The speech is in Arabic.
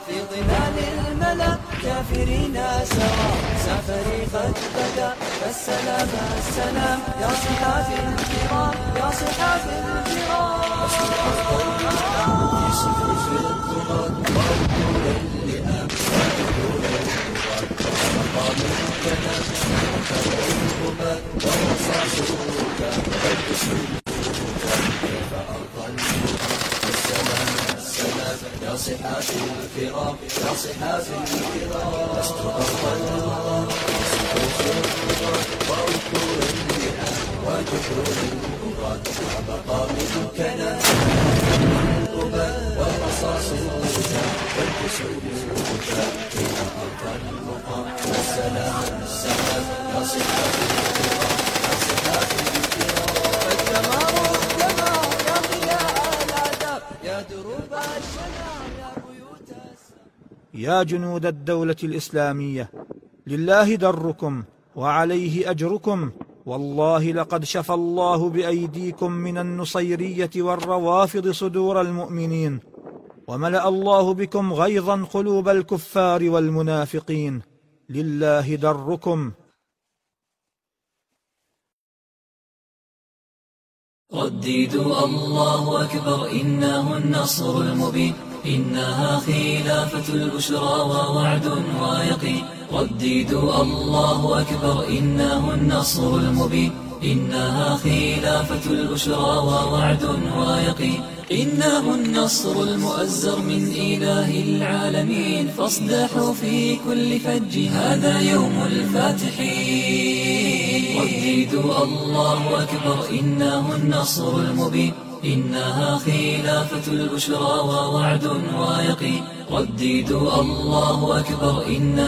في ظلال الملا كافرين سوا سفري قد بدا فالسلام السلام يا صحابي الكرام يا صحابي الكرام في صفوف الطغاة وعقول اللئام وعقول الطغاة ومقام الكلام وكبر الغباء ورصاص الركاب والأسود كيف أرضى السلام السلام يا صحابي الكرام يا صحابي الكرام لست أرضى الوغى صفوف الطغاة وعقول اللئام وكبر الغباء ومقام الكلام والرصاص الركاب والأسود الركاب كيف أرضى المقام السلام السلام يا صحابي الكرام يا صحابي الكرام الدمار الدمار يا ضياء العذاب يا دروب السلام يا بيوت السلام. يا جنود الدولة الإسلامية، لله دركم وعليه أجركم، والله لقد شفى الله بأيديكم من النصيرية والروافض صدور المؤمنين، وملأ الله بكم غيظا قلوب الكفار والمنافقين، لله دركم. رددوا الله أكبر إنه النصر المبين، إنها خلافة البشرى ووعد ويقين. رددوا الله أكبر إنه النصر المبين، إنها خلافة البشرى ووعد ويقين. إنه النصر المؤزر من إله العالمين، فاصدحوا في كل فج هذا يوم الفاتحين. رددوا الله أكبر إنه النصر المبين، إنها خلافة البشرى ووعد ويقين. رددوا الله أكبر إنها